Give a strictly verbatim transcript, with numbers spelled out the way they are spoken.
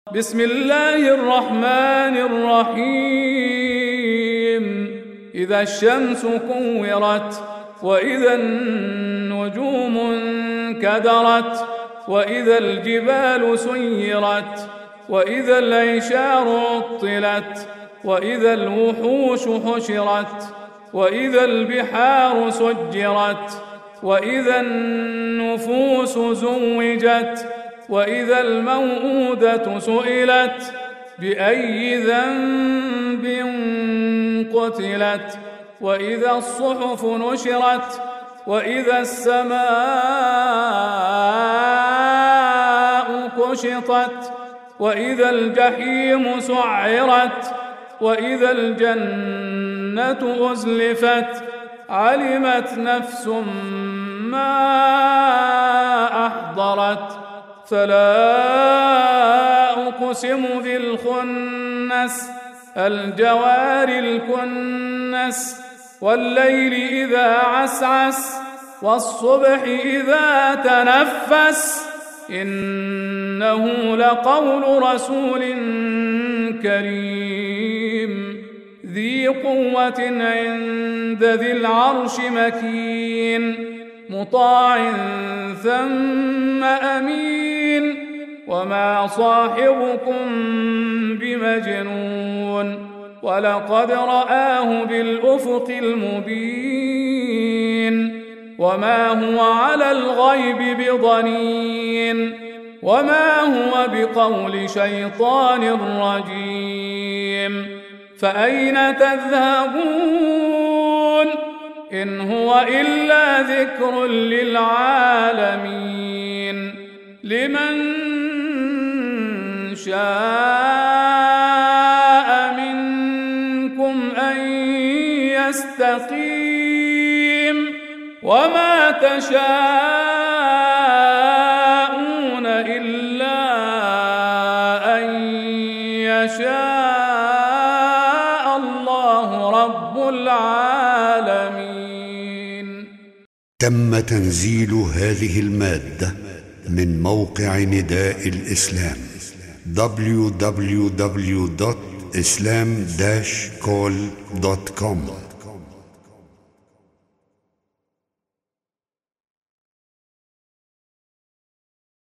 بسم الله الرحمن الرحيم. إذا الشمس كورت، وإذا النجوم انكدرت، وإذا الجبال سيرت، وإذا العشار عطلت، وإذا الوحوش حشرت، وإذا البحار سجرت، وإذا النفوس زوجت، وإذا الموءودة سئلت بأي ذنب قتلت، وإذا الصحف نشرت، وإذا السماء كشطت، وإذا الجحيم سعرت، وإذا الجنة أزلفت. علمت نفس ما أحضرت. فلا أقسم بالخنس، الجوار الكنس، والليل إذا عسعس، والصبح إذا تنفس. إنه لقول رسول كريم ذي قوة عند ذي العرش مكين، مطاع ثم أمين. وما صاحبكم بمجنون، ولقد رآه بالأفق المبين. وما هو على الغيب بضنين، وما هو بقول شيطان رجيم. فأين تذهبون؟ إن هو إلا ذكر للعالمين. لمن شاء منكم أن يستقيم، وما تشاءون إلا أن يشاء الله رب العالمين. تم تنزيل هذه المادة من موقع نداء الإسلام دبليو دبليو دبليو دوت إسلام داش كول دوت كوم.